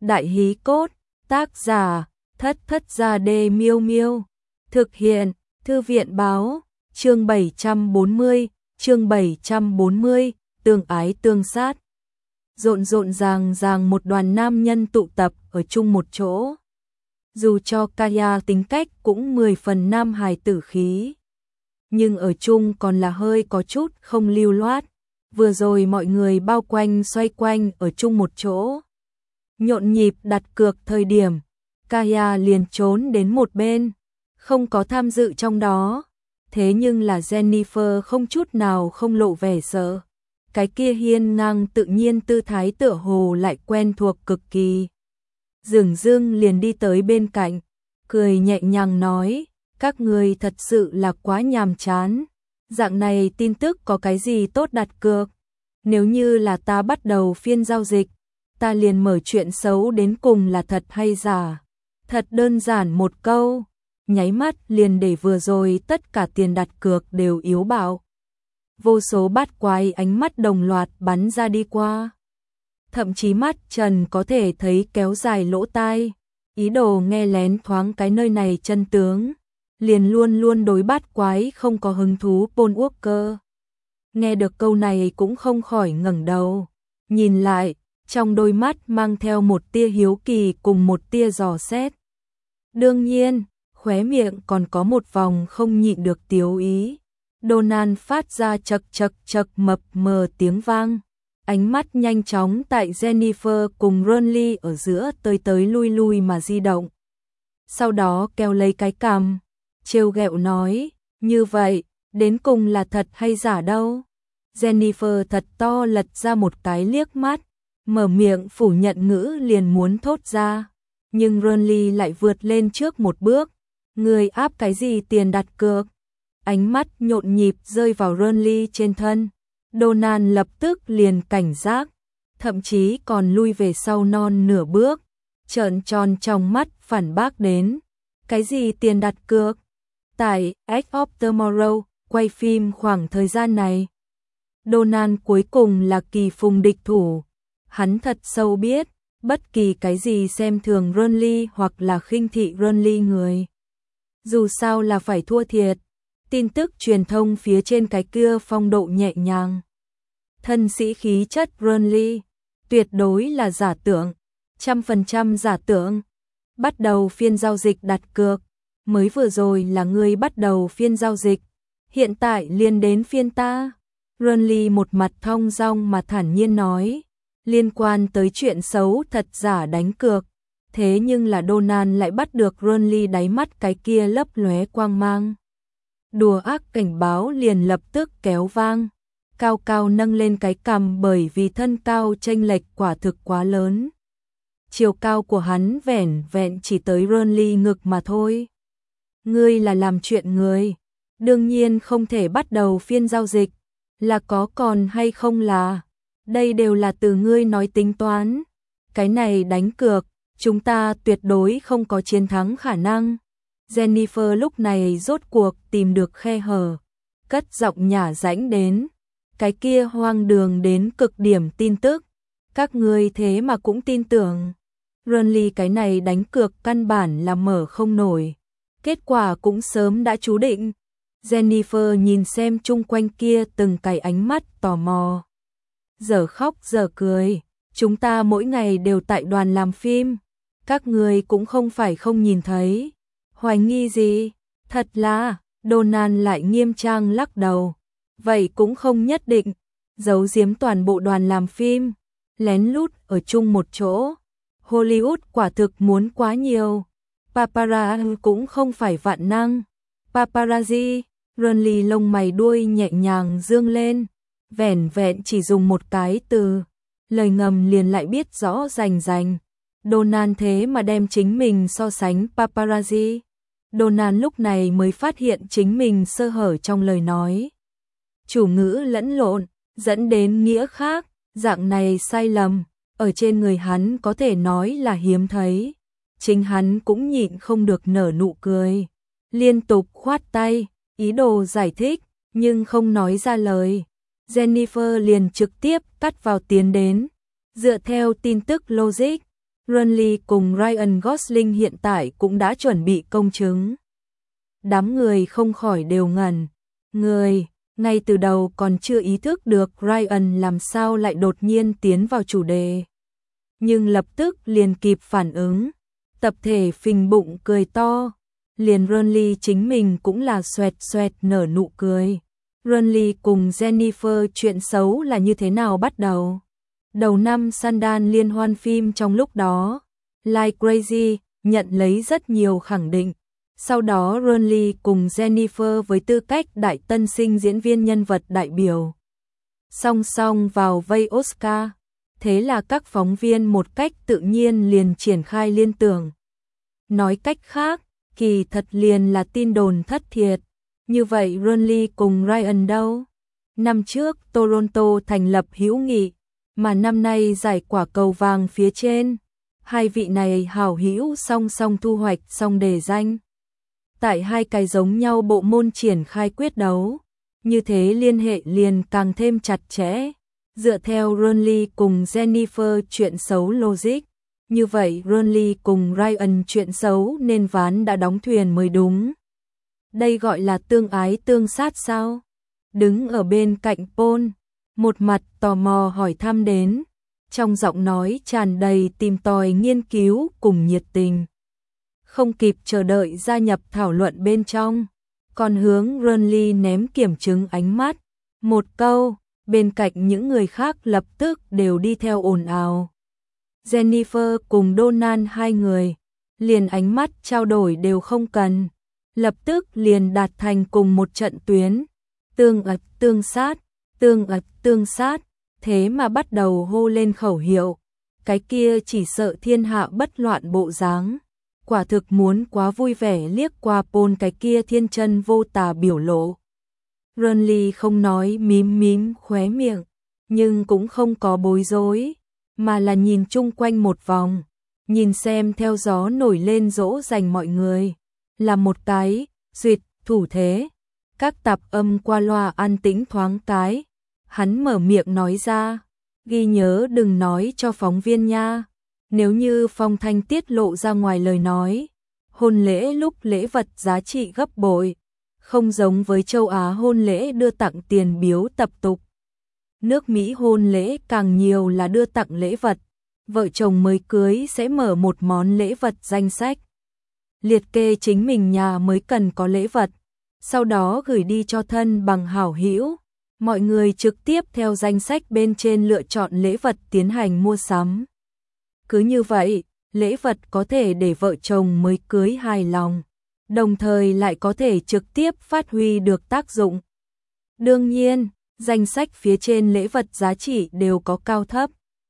Đại hí cốt, tác giả, Thất Thất Gia Đê Miêu Miêu. Thực hiện, Thư viện báo, chương 740, tương ái tương sát. Rộn rộn ràng ràng một đoàn nam nhân tụ tập ở chung một chỗ. Dù cho Kaya tính cách cũng 10 phần nam hài tử khí, nhưng ở chung còn là hơi có chút không lưu loát. Vừa rồi mọi người bao quanh xoay quanh ở chung một chỗ, nhộn nhịp đặt cược thời điểm, Kaya liền trốn đến một bên, không có tham dự trong đó. Thế nhưng là Jennifer không chút nào không lộ vẻ sợ. Cái kia hiên ngang tự nhiên tư thái tựa hồ lại quen thuộc cực kỳ. Dường dưng liền đi tới bên cạnh, cười nhẹ nhàng nói, các người thật sự là quá nhàm chán. Dạng này tin tức có cái gì tốt đặt cược. Nếu như là ta bắt đầu phiên giao dịch, ta liền mở chuyện xấu đến cùng là thật hay giả. Thật đơn giản một câu, nháy mắt liền để vừa rồi tất cả tiền đặt cược đều yếu bạo. Vô số bát quái ánh mắt đồng loạt bắn ra đi qua. Thậm chí mắt Trần có thể thấy kéo dài lỗ tai, ý đồ nghe lén thoáng cái nơi này chân tướng. Liền luôn luôn đối bát quái không có hứng thú Paul Walker. Nghe được câu này cũng không khỏi ngẩng đầu, nhìn lại, trong đôi mắt mang theo một tia hiếu kỳ cùng một tia dò xét. Đương nhiên, khóe miệng còn có một vòng không nhịn được tiếu ý. Donald phát ra chật chật chật mập mờ tiếng vang. Ánh mắt nhanh chóng tại Jennifer cùng Ronly ở giữa tới lui lui mà di động. Sau đó kéo lấy cái cằm, trêu ghẹo nói, như vậy, đến cùng là thật hay giả đâu? Jennifer thật to lật ra một cái liếc mắt, mở miệng phủ nhận ngữ liền muốn thốt ra. Nhưng Ronly lại vượt lên trước một bước. Người áp cái gì tiền đặt cược? Ánh mắt nhộn nhịp rơi vào Ronly trên thân. Donald lập tức liền cảnh giác, thậm chí còn lui về sau non nửa bước, trợn tròn trong mắt phản bác đến. Cái gì tiền đặt cược? Tại Edge of Tomorrow, quay phim khoảng thời gian này, Donald cuối cùng là kỳ phùng địch thủ. Hắn thật sâu biết, bất kỳ cái gì xem thường Ronly hoặc là khinh thị Ronly người, dù sao là phải thua thiệt. Tin tức truyền thông phía trên cái kia phong độ nhẹ nhàng, thân sĩ khí chất Ronly, tuyệt đối là giả tưởng, 100% giả tưởng. Bắt đầu phiên giao dịch đặt cược, mới vừa rồi là ngươi bắt đầu phiên giao dịch, hiện tại liền đến phiên ta. Ronly một mặt thong dong mà thản nhiên nói, liên quan tới chuyện xấu thật giả đánh cược. Thế nhưng là Donald lại bắt được Ronly đáy mắt cái kia lấp lóe quang mang. Đùa ác cảnh báo liền lập tức kéo vang, cao cao nâng lên cái cằm bởi vì thân cao chênh lệch quả thực quá lớn. Chiều cao của hắn vẻn vẹn chỉ tới Ronly ngực mà thôi. Ngươi là làm chuyện người, đương nhiên không thể bắt đầu phiên giao dịch, là có còn hay không là, đây đều là từ ngươi nói tính toán. Cái này đánh cược, chúng ta tuyệt đối không có chiến thắng khả năng. Jennifer lúc này rốt cuộc tìm được khe hở, cất giọng nhả rãnh đến, cái kia hoang đường đến cực điểm tin tức, các ngươi thế mà cũng tin tưởng. Ronly cái này đánh cược căn bản là mở không nổi, kết quả cũng sớm đã chú định. Jennifer nhìn xem chung quanh kia từng cái ánh mắt tò mò, giờ khóc giờ cười, chúng ta mỗi ngày đều tại đoàn làm phim, các ngươi cũng không phải không nhìn thấy. Hoài nghi gì? Thật là, Donald lại nghiêm trang lắc đầu. Vậy cũng không nhất định, giấu giếm toàn bộ đoàn làm phim, lén lút ở chung một chỗ. Hollywood quả thực muốn quá nhiều. Paparazzi cũng không phải vạn năng. Paparazzi, Ronly lông mày đuôi nhẹ nhàng dương lên, vẻn vẹn chỉ dùng một cái từ, lời ngầm liền lại biết rõ rành rành. Donald thế mà đem chính mình so sánh paparazzi. Donald lúc này mới phát hiện chính mình sơ hở trong lời nói. Chủ ngữ lẫn lộn, dẫn đến nghĩa khác, dạng này sai lầm, ở trên người hắn có thể nói là hiếm thấy. Chính hắn cũng nhịn không được nở nụ cười, liên tục khoát tay, ý đồ giải thích, nhưng không nói ra lời. Jennifer liền trực tiếp cắt vào tiến đến, dựa theo tin tức logic, Ronly cùng Ryan Gosling hiện tại cũng đã chuẩn bị công chứng. Đám người không khỏi đều ngẩn người, ngay từ đầu còn chưa ý thức được Ryan làm sao lại đột nhiên tiến vào chủ đề. Nhưng lập tức liền kịp phản ứng, tập thể phình bụng cười to, liền Ronly chính mình cũng là xoẹt xoẹt nở nụ cười. Ronly cùng Jennifer chuyện xấu là như thế nào bắt đầu? Đầu năm Sundance liên hoan phim trong lúc đó, Like Crazy nhận lấy rất nhiều khẳng định. Sau đó Ronly cùng Jennifer với tư cách đại tân sinh diễn viên nhân vật đại biểu song song vào vây Oscar. Thế là các phóng viên một cách tự nhiên liền triển khai liên tưởng. Nói cách khác, kỳ thật liền là tin đồn thất thiệt. Như vậy Ronly cùng Ryan đâu? Năm trước Toronto thành lập hữu nghị, mà năm nay giải quả cầu vàng phía trên. Hai vị này hảo hữu song song thu hoạch song đề danh. Tại hai cái giống nhau bộ môn triển khai quyết đấu. Như thế liên hệ liền càng thêm chặt chẽ. Dựa theo Ronly cùng Jennifer chuyện xấu logic. Như vậy Ronly cùng Ryan chuyện xấu nên ván đã đóng thuyền mới đúng. Đây gọi là tương ái tương sát sao? Đứng ở bên cạnh Paul, một mặt tò mò hỏi thăm đến, trong giọng nói tràn đầy tìm tòi nghiên cứu cùng nhiệt tình. Không kịp chờ đợi gia nhập thảo luận bên trong, còn hướng Ronly ném kiểm chứng ánh mắt. Một câu, bên cạnh những người khác lập tức đều đi theo ồn ào. Jennifer cùng Donald hai người, liền ánh mắt trao đổi đều không cần. Lập tức liền đạt thành cùng một trận tuyến, tương ật tương sát, thế mà bắt đầu hô lên khẩu hiệu, cái kia chỉ sợ thiên hạ bất loạn bộ dáng, quả thực muốn quá vui vẻ liếc qua Paul cái kia thiên chân vô tà biểu lộ. Ronly không nói mím mím khóe miệng, nhưng cũng không có bối rối, mà là nhìn chung quanh một vòng, nhìn xem theo gió nổi lên dỗ dành mọi người. Là một cái, duyệt, thủ thế. Các tạp âm qua loa an tĩnh thoáng cái. Hắn mở miệng nói ra, ghi nhớ đừng nói cho phóng viên nha. Nếu như phong thanh tiết lộ ra ngoài lời nói, hôn lễ lúc lễ vật giá trị gấp bội. Không giống với châu Á hôn lễ đưa tặng tiền biếu tập tục. Nước Mỹ hôn lễ càng nhiều là đưa tặng lễ vật. Vợ chồng mới cưới sẽ mở một món lễ vật danh sách. Liệt kê chính mình nhà mới cần có lễ vật, sau đó gửi đi cho thân bằng hảo hữu. Mọi người trực tiếp theo danh sách bên trên lựa chọn lễ vật tiến hành mua sắm. Cứ như vậy, lễ vật có thể để vợ chồng mới cưới hài lòng, đồng thời lại có thể trực tiếp phát huy được tác dụng. Đương nhiên, danh sách phía trên lễ vật giá trị đều có cao thấp.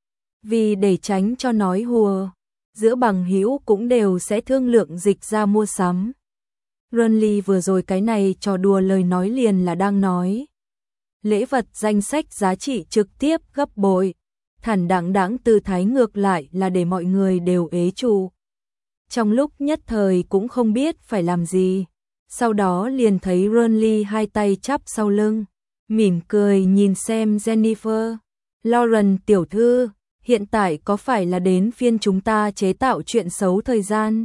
Vì để tránh cho nói hùa, giữa bằng hữu cũng đều sẽ thương lượng dịch ra mua sắm. Ronly vừa rồi cái này trò đùa lời nói liền là đang nói. Lễ vật danh sách giá trị trực tiếp gấp bội, thản đãng tư thái ngược lại là để mọi người đều ế trụ. Trong lúc nhất thời cũng không biết phải làm gì, sau đó liền thấy Ronly hai tay chắp sau lưng, mỉm cười nhìn xem Jennifer. Lauren tiểu thư, hiện tại có phải là đến phiên chúng ta chế tạo chuyện xấu thời gian?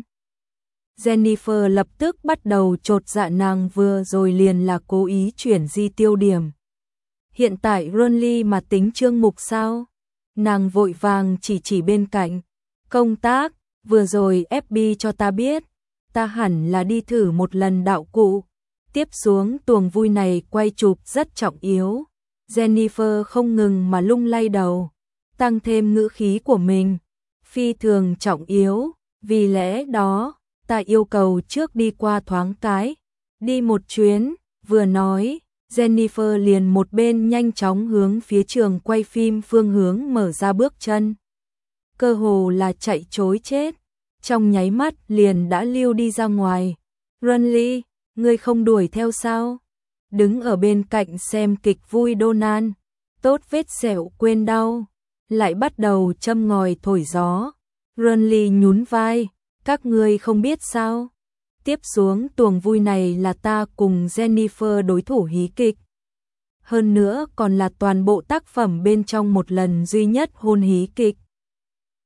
Jennifer lập tức bắt đầu chột dạ, nàng vừa rồi liền là cố ý chuyển di tiêu điểm. Hiện tại Ronly mà tính chương mục sao? Nàng vội vàng chỉ bên cạnh. Công tác, vừa rồi FB cho ta biết, ta hẳn là đi thử một lần đạo cụ. Tiếp xuống tuồng vui này quay chụp rất trọng yếu. Jennifer không ngừng mà lung lay đầu, tăng thêm ngữ khí của mình. Phi thường trọng yếu, vì lẽ đó, ta yêu cầu trước đi qua thoáng cái, đi một chuyến, vừa nói, Jennifer liền một bên nhanh chóng hướng phía trường quay phim phương hướng mở ra bước chân. Cơ hồ là chạy trối chết, trong nháy mắt liền đã lưu đi ra ngoài. Ronly, ngươi không đuổi theo sao? Đứng ở bên cạnh xem kịch vui Donald, tốt vết sẹo quên đau, lại bắt đầu châm ngòi thổi gió. Ronly nhún vai, các ngươi không biết sao? Tiếp xuống tuồng vui này là ta cùng Jennifer đối thủ hí kịch. Hơn nữa còn là toàn bộ tác phẩm bên trong một lần duy nhất hôn hí kịch.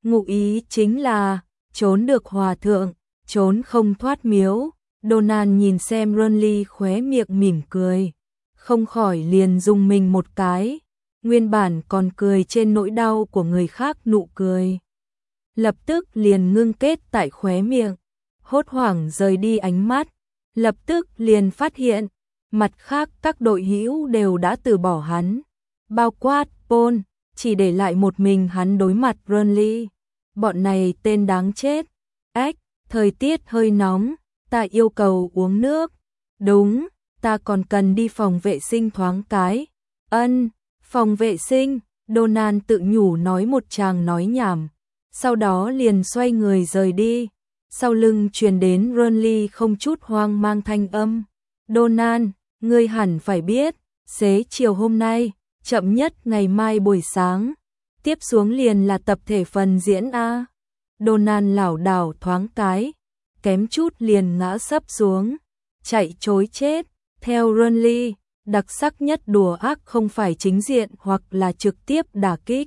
Ngụ ý chính là trốn được hòa thượng, trốn không thoát miếu. Donald nhìn xem Renly khóe miệng mỉm cười, không khỏi liền rùng mình một cái, nguyên bản còn cười trên nỗi đau của người khác nụ cười. Lập tức liền ngưng kết tại khóe miệng, hốt hoảng rời đi ánh mắt, lập tức liền phát hiện, mặt khác các đội hữu đều đã từ bỏ hắn, bao quát Paul, chỉ để lại một mình hắn đối mặt Renly. Bọn này tên đáng chết. Ếch, thời tiết hơi nóng, ta yêu cầu uống nước. Đúng, ta còn cần đi phòng vệ sinh thoáng cái. Ân, phòng vệ sinh, Donald tự nhủ nói một tràng nói nhảm, sau đó liền xoay người rời đi. Sau lưng truyền đến Renly không chút hoang mang thanh âm. Donald, ngươi hẳn phải biết, xế chiều hôm nay, chậm nhất ngày mai buổi sáng, tiếp xuống liền là tập thể phần diễn A. Donald lảo đảo thoáng cái, kém chút liền ngã sấp xuống, chạy trối chết. Theo Renly, đặc sắc nhất đùa ác không phải chính diện hoặc là trực tiếp đả kích,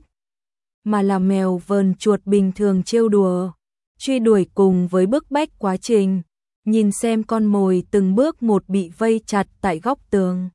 mà là mèo vờn chuột bình thường trêu đùa, truy đuổi cùng với bức bách quá trình, nhìn xem con mồi từng bước một bị vây chặt tại góc tường.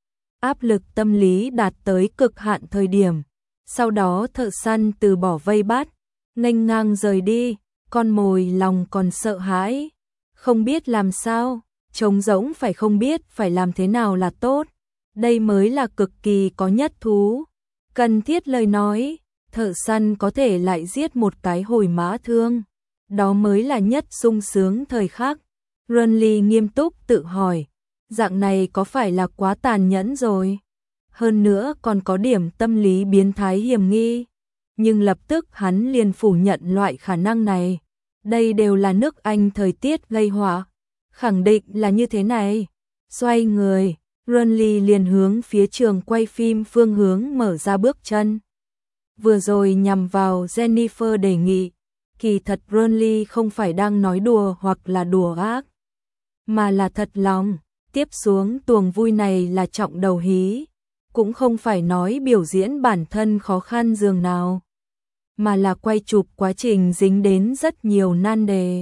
Áp lực tâm lý đạt tới cực hạn thời điểm, sau đó thợ săn từ bỏ vây bắt, nghênh ngang rời đi, con mồi lòng còn sợ hãi, không biết làm sao, trống rỗng phải không biết phải làm thế nào là tốt, đây mới là cực kỳ có nhất thú. Cần thiết lời nói, thợ săn có thể lại giết một cái hồi mã thương, đó mới là nhất sung sướng thời khắc. Renly nghiêm túc tự hỏi, dạng này có phải là quá tàn nhẫn rồi? Hơn nữa còn có điểm tâm lý biến thái hiểm nghi. Nhưng lập tức hắn liền phủ nhận loại khả năng này. Đây đều là nước Anh thời tiết gây họa. Khẳng định là như thế này. Xoay người, Renly liền hướng phía trường quay phim phương hướng mở ra bước chân. Vừa rồi nhằm vào Jennifer đề nghị, kỳ thật Renly không phải đang nói đùa hoặc là đùa ác, mà là thật lòng. Tiếp xuống tuồng vui này là trọng đầu hí, cũng không phải nói biểu diễn bản thân khó khăn dường nào, mà là quay chụp quá trình dính đến rất nhiều nan đề.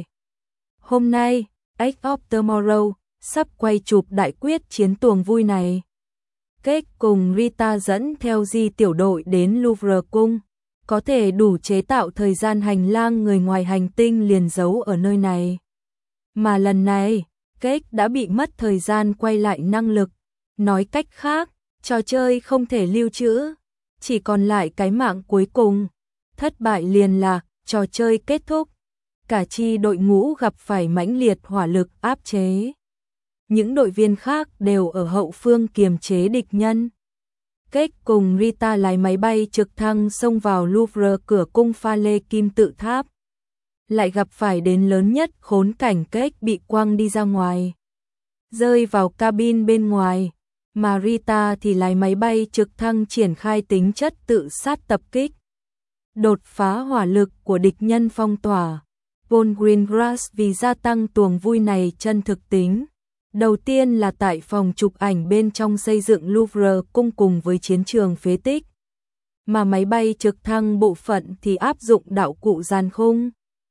Hôm nay, Edge of Tomorrow sắp quay chụp đại quyết chiến tuồng vui này. Cage cùng Rita dẫn theo Di tiểu đội đến Louvre cung, có thể đủ chế tạo thời gian hành lang người ngoài hành tinh liền giấu ở nơi này. Mà lần này, Cage đã bị mất thời gian quay lại năng lực, nói cách khác, trò chơi không thể lưu trữ, chỉ còn lại cái mạng cuối cùng, thất bại liền là trò chơi kết thúc. Cả chi đội ngũ gặp phải mãnh liệt hỏa lực áp chế. Những đội viên khác đều ở hậu phương kiềm chế địch nhân. Cage cùng Rita lái máy bay trực thăng xông vào Louvre cửa cung pha lê kim tự tháp. Lại gặp phải đến lớn nhất khốn cảnh, Cage bị quăng đi ra ngoài, rơi vào cabin bên ngoài, mà Rita thì lái máy bay trực thăng triển khai tính chất tự sát tập kích. Đột phá hỏa lực của địch nhân phong tỏa. Paul Greengrass vì gia tăng tuồng vui này chân thực tính. Đầu tiên là tại phòng chụp ảnh bên trong xây dựng Louvre cung cùng với chiến trường phế tích. Mà máy bay trực thăng bộ phận thì áp dụng đạo cụ gian khung.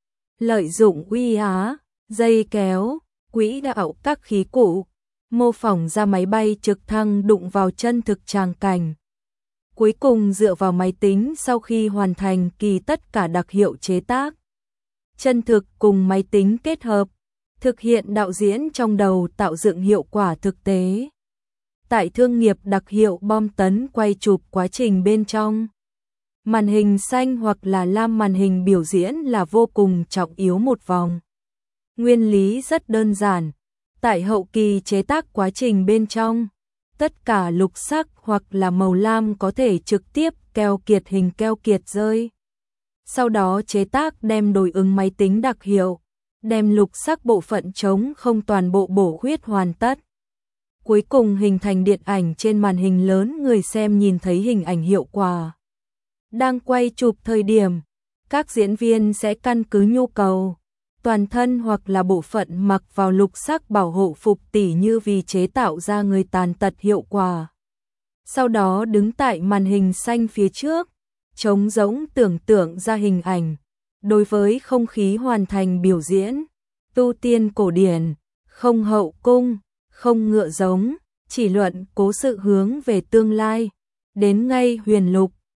Lợi dụng uy á, dây kéo, quỹ đạo các khí cụ, mô phỏng ra máy bay trực thăng đụng vào chân thực tràng cảnh. Cuối cùng dựa vào máy tính sau khi hoàn thành kỳ tất cả đặc hiệu chế tác. Chân thực cùng máy tính kết hợp, thực hiện đạo diễn trong đầu tạo dựng hiệu quả thực tế. Tại thương nghiệp đặc hiệu bom tấn quay chụp quá trình bên trong, màn hình xanh hoặc là lam màn hình biểu diễn là vô cùng trọng yếu một vòng. Nguyên lý rất đơn giản, tại hậu kỳ chế tác quá trình bên trong, tất cả lục sắc hoặc là màu lam có thể trực tiếp keo kiệt hình keo kiệt rơi. Sau đó chế tác đem đối ứng máy tính đặc hiệu, đem lục sắc bộ phận trống không toàn bộ bổ khuyết hoàn tất. Cuối cùng hình thành điện ảnh trên màn hình lớn, người xem nhìn thấy hình ảnh hiệu quả. Đang quay chụp thời điểm, các diễn viên sẽ căn cứ nhu cầu, toàn thân hoặc là bộ phận mặc vào lục sắc bảo hộ phục tỉ như vì chế tạo ra người tàn tật hiệu quả. Sau đó đứng tại màn hình xanh phía trước, trống rỗng tưởng tượng ra hình ảnh, Đối với không khí hoàn thành biểu diễn, tu tiên cổ điển, không hậu cung, không ngựa giống, chỉ luận cố sự hướng về tương lai, đến ngay huyền lục,